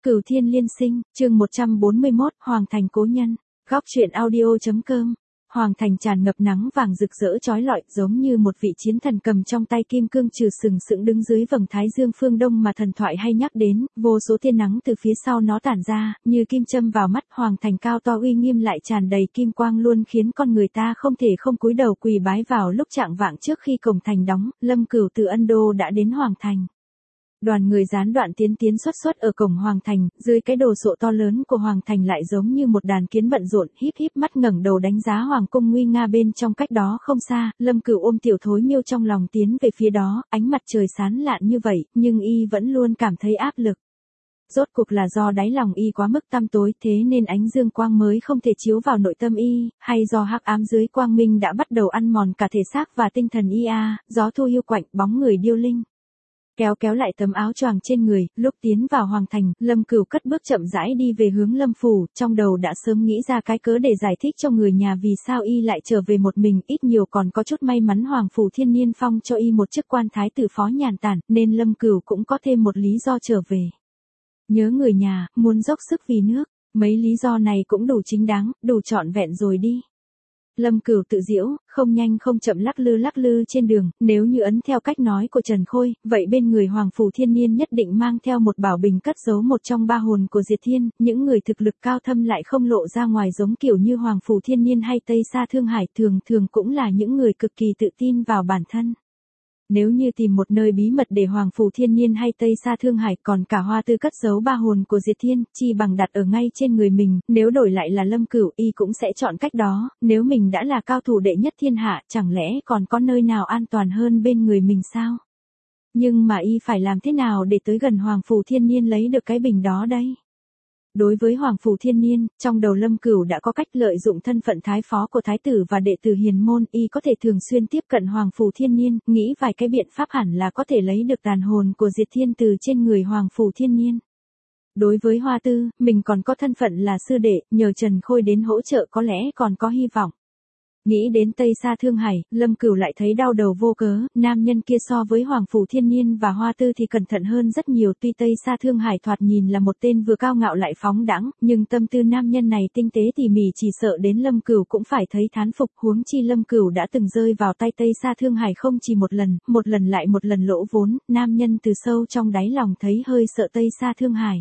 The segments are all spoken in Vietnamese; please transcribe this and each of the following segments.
Cửu Thiên Liên Sinh, chương 141, Hoàng Thành Cố Nhân. Góc truyện audio.com. Hoàng Thành tràn ngập nắng vàng rực rỡ chói lọi, giống như một vị chiến thần cầm trong tay kim cương trừ sừng sững đứng dưới vầng thái dương phương đông mà thần thoại hay nhắc đến, vô số tia nắng từ phía sau nó tản ra, như kim châm vào mắt. Hoàng Thành cao to uy nghiêm lại tràn đầy kim quang luôn khiến con người ta không thể không cúi đầu quỳ bái. Vào lúc trạng vạng trước khi cổng thành đóng, Lâm Cửu từ Ân Đô đã đến Hoàng Thành. Đoàn người gián đoạn tiến xuất ở cổng Hoàng Thành, dưới cái đồ sộ to lớn của Hoàng Thành lại giống như một đàn kiến bận rộn, híp mắt ngẩng đầu đánh giá Hoàng cung nguy nga bên trong. Cách đó không xa, Lâm Cửu ôm Tiểu Thối Miêu trong lòng tiến về phía đó, ánh mặt trời sáng lạn như vậy, nhưng y vẫn luôn cảm thấy áp lực. Rốt cuộc là do đáy lòng y quá mức tăm tối, thế nên ánh dương quang mới không thể chiếu vào nội tâm y, hay do hắc ám dưới quang minh đã bắt đầu ăn mòn cả thể xác và tinh thần y gió thu hiu quạnh, bóng người điêu linh. Kéo lại tấm áo choàng trên người, lúc tiến vào Hoàng Thành, Lâm Cửu cất bước chậm rãi đi về hướng Lâm phủ, trong đầu đã sớm nghĩ ra cái cớ để giải thích cho người nhà vì sao y lại trở về một mình. Ít nhiều còn có chút may mắn Hoàng phủ Thiên Niên phong cho y một chức quan thái tử phó nhàn tản, nên Lâm Cửu cũng có thêm một lý do trở về. Nhớ người nhà, muốn dốc sức vì nước, mấy lý do này cũng đủ chính đáng, đủ trọn vẹn rồi đi. Lâm Cửu tự giễu, không nhanh không chậm lắc lư trên đường, nếu như ấn theo cách nói của Trần Khôi, vậy bên người Hoàng phủ Thiên Niên nhất định mang theo một bảo bình cất giấu một trong ba hồn của Diệt Thiên, những người thực lực cao thâm lại không lộ ra ngoài giống kiểu như Hoàng phủ Thiên Niên hay Tây Sa Thương Hải, thường cũng là những người cực kỳ tự tin vào bản thân. Nếu như tìm một nơi bí mật để Hoàng phủ Thiên Niên hay Tây Sa Thương Hải còn cả Hoa Tư cất giấu ba hồn của Diệt Thiên, chi bằng đặt ở ngay trên người mình. Nếu đổi lại là Lâm Cửu, y cũng sẽ chọn cách đó. Nếu mình đã là cao thủ đệ nhất thiên hạ, chẳng lẽ còn có nơi nào an toàn hơn bên người mình sao? Nhưng mà y phải làm thế nào để tới gần Hoàng phủ Thiên Niên lấy được cái bình đó đây? Đối với Hoàng phủ Thiên Niên, trong đầu Lâm Cửu đã có cách lợi dụng thân phận thái phó của thái tử và đệ tử hiền môn, y có thể thường xuyên tiếp cận Hoàng phủ Thiên Niên, nghĩ vài cái biện pháp hẳn là có thể lấy được tàn hồn của Diệt Thiên từ trên người Hoàng phủ Thiên Niên. Đối với Hoa Tư, mình còn có thân phận là sư đệ, nhờ Trần Khôi đến hỗ trợ có lẽ còn có hy vọng. Nghĩ đến Tây Sa Thương Hải, Lâm Cửu lại thấy đau đầu vô cớ, nam nhân kia so với Hoàng phủ Thiên Niên và Hoa Tư thì cẩn thận hơn rất nhiều. Tuy Tây Sa Thương Hải thoạt nhìn là một tên vừa cao ngạo lại phóng đãng, nhưng tâm tư nam nhân này tinh tế tỉ mỉ chỉ sợ đến Lâm Cửu cũng phải thấy thán phục. Huống chi Lâm Cửu đã từng rơi vào tay Tây Sa Thương Hải không chỉ một lần lại một lần lỗ vốn, nam nhân từ sâu trong đáy lòng thấy hơi sợ Tây Sa Thương Hải.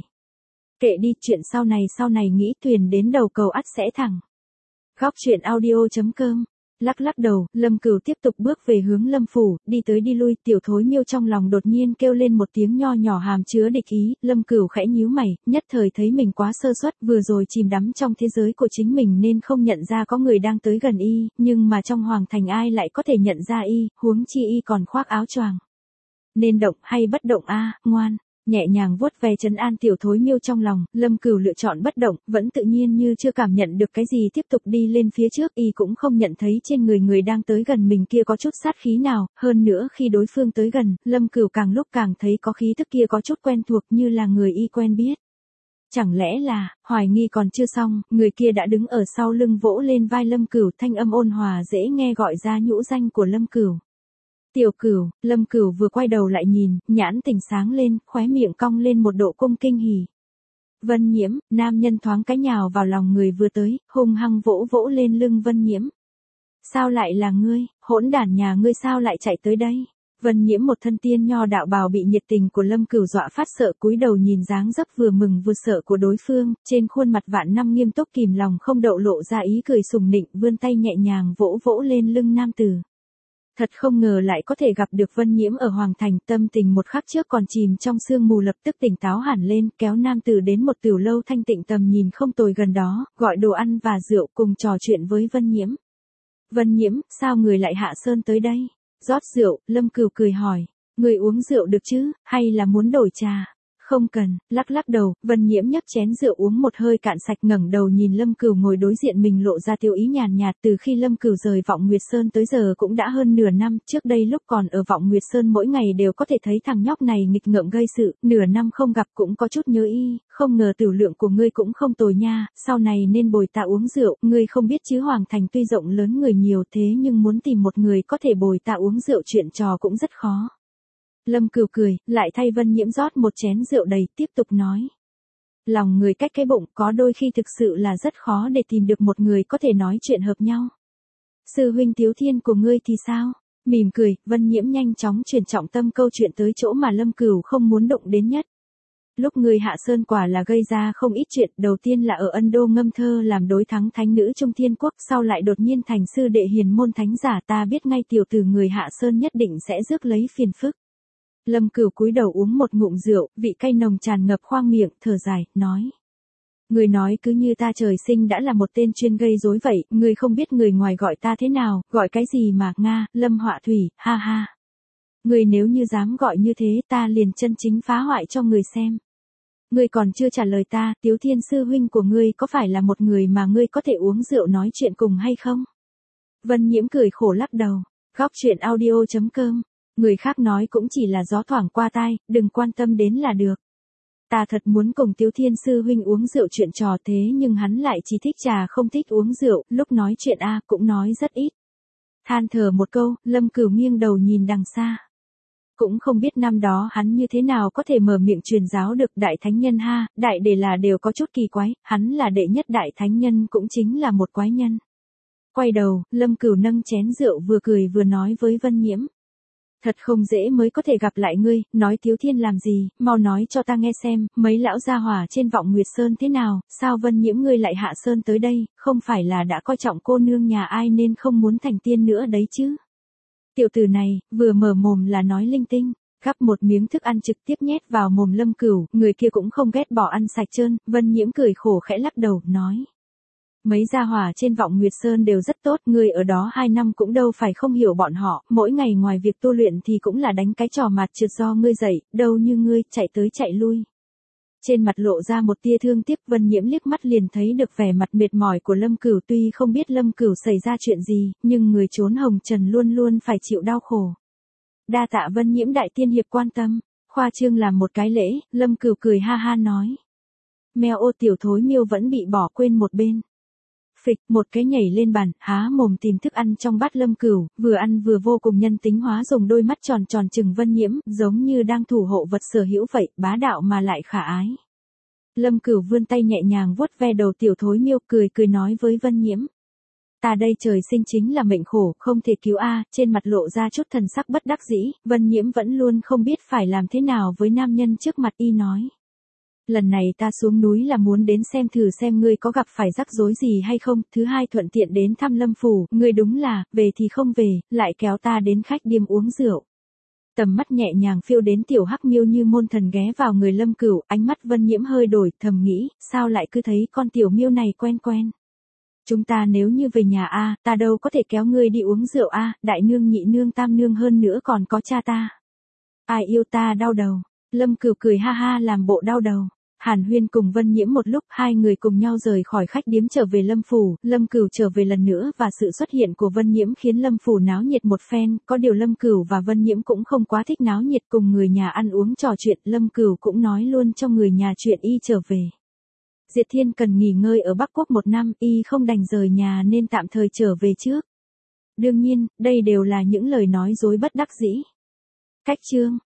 Kệ đi, chuyện sau này nghĩ thuyền đến đầu cầu ắt sẽ thẳng. Góc truyện audio.com. Lắc đầu, Lâm Cửu tiếp tục bước về hướng Lâm phủ, đi tới đi lui. Tiểu Thối Miêu trong lòng đột nhiên kêu lên một tiếng nho nhỏ hàm chứa địch ý. Lâm Cửu khẽ nhíu mày, nhất thời thấy mình quá sơ suất, vừa rồi chìm đắm trong thế giới của chính mình nên không nhận ra có người đang tới gần y, nhưng mà trong Hoàng Thành ai lại có thể nhận ra y, huống chi y còn khoác áo choàng. Nên động hay bất động ngoan. Nhẹ nhàng vuốt ve trấn an Tiểu Thối Miêu trong lòng, Lâm Cửu lựa chọn bất động, vẫn tự nhiên như chưa cảm nhận được cái gì, tiếp tục đi lên phía trước. Y cũng không nhận thấy trên người đang tới gần mình kia có chút sát khí nào, hơn nữa khi đối phương tới gần, Lâm Cửu càng lúc càng thấy có khí tức kia có chút quen thuộc, như là người y quen biết. Chẳng lẽ là, hoài nghi còn chưa xong, người kia đã đứng ở sau lưng vỗ lên vai Lâm Cửu, thanh âm ôn hòa dễ nghe gọi ra nhũ danh của Lâm Cửu. Tiểu Cửu. Lâm Cửu vừa quay đầu lại nhìn, nhãn tình sáng lên, khóe miệng cong lên một độ cung kinh hỉ. Vân Nhiễm. Nam nhân thoáng cái nhào vào lòng người vừa tới, hung hăng vỗ lên lưng Vân Nhiễm. Sao lại là ngươi, hỗn đản nhà ngươi sao lại chạy tới đây? Vân Nhiễm một thân tiên nho đạo bào bị nhiệt tình của Lâm Cửu dọa phát sợ, cúi đầu nhìn dáng dấp vừa mừng vừa sợ của đối phương, trên khuôn mặt vạn năm nghiêm túc kìm lòng không đậu lộ ra ý cười sùng nịnh, vươn tay nhẹ nhàng vỗ lên lưng nam tử. Thật không ngờ lại có thể gặp được Vân Nhiễm ở Hoàng Thành, tâm tình một khắc trước còn chìm trong sương mù lập tức tỉnh táo hẳn lên, kéo nam tử đến một tiểu lâu thanh tịnh tầm nhìn không tồi gần đó, gọi đồ ăn và rượu cùng trò chuyện với Vân Nhiễm. Vân Nhiễm, sao người lại hạ sơn tới đây? Rót rượu, Lâm Cửu cười hỏi, người uống rượu được chứ, hay là muốn đổi trà? Không cần. Lắc đầu, Vân Nhiễm nhấc chén rượu uống một hơi cạn sạch, ngẩng đầu nhìn Lâm Cửu ngồi đối diện mình lộ ra tiêu ý nhàn nhạt. Từ khi Lâm Cửu rời Vọng Nguyệt Sơn tới giờ cũng đã hơn nửa năm, trước đây lúc còn ở Vọng Nguyệt Sơn mỗi ngày đều có thể thấy thằng nhóc này nghịch ngợm gây sự, nửa năm không gặp cũng có chút nhớ y, không ngờ tiểu lượng của ngươi cũng không tồi nha, sau này nên bồi ta uống rượu, ngươi không biết chứ Hoàng Thành tuy rộng lớn người nhiều thế nhưng muốn tìm một người có thể bồi ta uống rượu chuyện trò cũng rất khó. Lâm Cửu cười, lại thay Vân Nhiễm rót một chén rượu đầy, tiếp tục nói. Lòng người cách cái bụng, có đôi khi thực sự là rất khó để tìm được một người có thể nói chuyện hợp nhau. Sư huynh Tiếu Thiên của ngươi thì sao? Mỉm cười, Vân Nhiễm nhanh chóng chuyển trọng tâm câu chuyện tới chỗ mà Lâm Cửu không muốn động đến nhất. Lúc người hạ sơn quả là gây ra không ít chuyện, đầu tiên là ở Ân Đô ngâm thơ làm đối thắng thánh nữ Trung Thiên Quốc, sau lại đột nhiên thành sư đệ hiền môn thánh giả, ta biết ngay tiểu tử người hạ sơn nhất định sẽ rước lấy phiền phức. Lâm Cửu cúi đầu uống một ngụm rượu, vị cay nồng tràn ngập khoang miệng, thở dài, nói. Người nói cứ như ta trời sinh đã là một tên chuyên gây rối vậy, người không biết người ngoài gọi ta thế nào, gọi cái gì mà, Nga, Lâm Họa Thủy, ha ha. Người nếu như dám gọi như thế ta liền chân chính phá hoại cho người xem. Ngươi còn chưa trả lời ta, Tiếu Thiên sư huynh của ngươi có phải là một người mà ngươi có thể uống rượu nói chuyện cùng hay không? Vân Nhiễm cười khổ lắc đầu. Góc chuyện audio.com. Người khác nói cũng chỉ là gió thoảng qua tai, đừng quan tâm đến là được. Ta thật muốn cùng Tiếu Thiên sư huynh uống rượu chuyện trò thế nhưng hắn lại chỉ thích trà không thích uống rượu, lúc nói chuyện cũng nói rất ít. Than thở một câu, Lâm Cửu nghiêng đầu nhìn đằng xa. Cũng không biết năm đó hắn như thế nào có thể mở miệng truyền giáo được đại thánh nhân ha, đại để là đều có chút kỳ quái, hắn là đệ nhất đại thánh nhân cũng chính là một quái nhân. Quay đầu, Lâm Cửu nâng chén rượu vừa cười vừa nói với Vân Nhiễm. Thật không dễ mới có thể gặp lại ngươi, nói Tiếu Thiên làm gì, mau nói cho ta nghe xem, mấy lão gia hỏa trên Vọng Nguyệt Sơn thế nào, sao Vân Nhiễm ngươi lại hạ sơn tới đây, không phải là đã coi trọng cô nương nhà ai nên không muốn thành tiên nữa đấy chứ. Tiểu tử này, vừa mở mồm là nói linh tinh, gắp một miếng thức ăn trực tiếp nhét vào mồm Lâm Cửu, người kia cũng không ghét bỏ ăn sạch trơn, Vân Nhiễm cười khổ khẽ lắc đầu, nói. Mấy gia hỏa trên Vọng Nguyệt Sơn đều rất tốt, người ở đó 2 năm cũng đâu phải không hiểu bọn họ, mỗi ngày ngoài việc tu luyện thì cũng là đánh cái trò mặt trượt do ngươi dạy, đâu như ngươi, chạy tới chạy lui. Trên mặt lộ ra một tia thương tiếc, Vân Nhiễm liếc mắt liền thấy được vẻ mặt mệt mỏi của Lâm Cửu, tuy không biết Lâm Cửu xảy ra chuyện gì, nhưng người trốn hồng trần luôn luôn phải chịu đau khổ. Đa tạ Vân Nhiễm đại tiên hiệp quan tâm, khoa trương làm một cái lễ, Lâm Cửu cười ha ha nói. Mèo ô tiểu thối miêu vẫn bị bỏ quên một bên. Phịch, một cái nhảy lên bàn, há mồm tìm thức ăn trong bát Lâm Cửu, vừa ăn vừa vô cùng nhân tính hóa dùng đôi mắt tròn tròn chừng Vân Nhiễm, giống như đang thủ hộ vật sở hữu vậy, bá đạo mà lại khả ái. Lâm Cửu vươn tay nhẹ nhàng vuốt ve đầu tiểu thối miêu, cười cười nói với Vân Nhiễm. Ta đây trời sinh chính là mệnh khổ, không thể cứu trên mặt lộ ra chút thần sắc bất đắc dĩ, Vân Nhiễm vẫn luôn không biết phải làm thế nào với nam nhân trước mặt y nói. Lần này ta xuống núi là muốn đến xem thử xem ngươi có gặp phải rắc rối gì hay không, thứ hai thuận tiện đến thăm Lâm phủ, ngươi đúng là, về thì không về, lại kéo ta đến khách điếm uống rượu. Tầm mắt nhẹ nhàng phiêu đến tiểu hắc miêu như môn thần ghé vào người Lâm Cửu, ánh mắt Vân Nhiễm hơi đổi, thầm nghĩ, sao lại cứ thấy con tiểu miêu này quen quen. Chúng ta nếu như về nhà ta đâu có thể kéo ngươi đi uống rượu đại nương nhị nương tam nương hơn nữa còn có cha ta. Ai yêu ta đau đầu. Lâm Cửu cười ha ha làm bộ đau đầu. Hàn Huyên cùng Vân Nhiễm một lúc, hai người cùng nhau rời khỏi khách điếm trở về Lâm phủ, Lâm Cửu trở về lần nữa và sự xuất hiện của Vân Nhiễm khiến Lâm phủ náo nhiệt một phen, có điều Lâm Cửu và Vân Nhiễm cũng không quá thích náo nhiệt, cùng người nhà ăn uống trò chuyện, Lâm Cửu cũng nói luôn cho người nhà chuyện y trở về. Diệt Thiên cần nghỉ ngơi ở Bắc Quốc 1 năm, y không đành rời nhà nên tạm thời trở về trước. Đương nhiên, đây đều là những lời nói dối bất đắc dĩ. Cách chương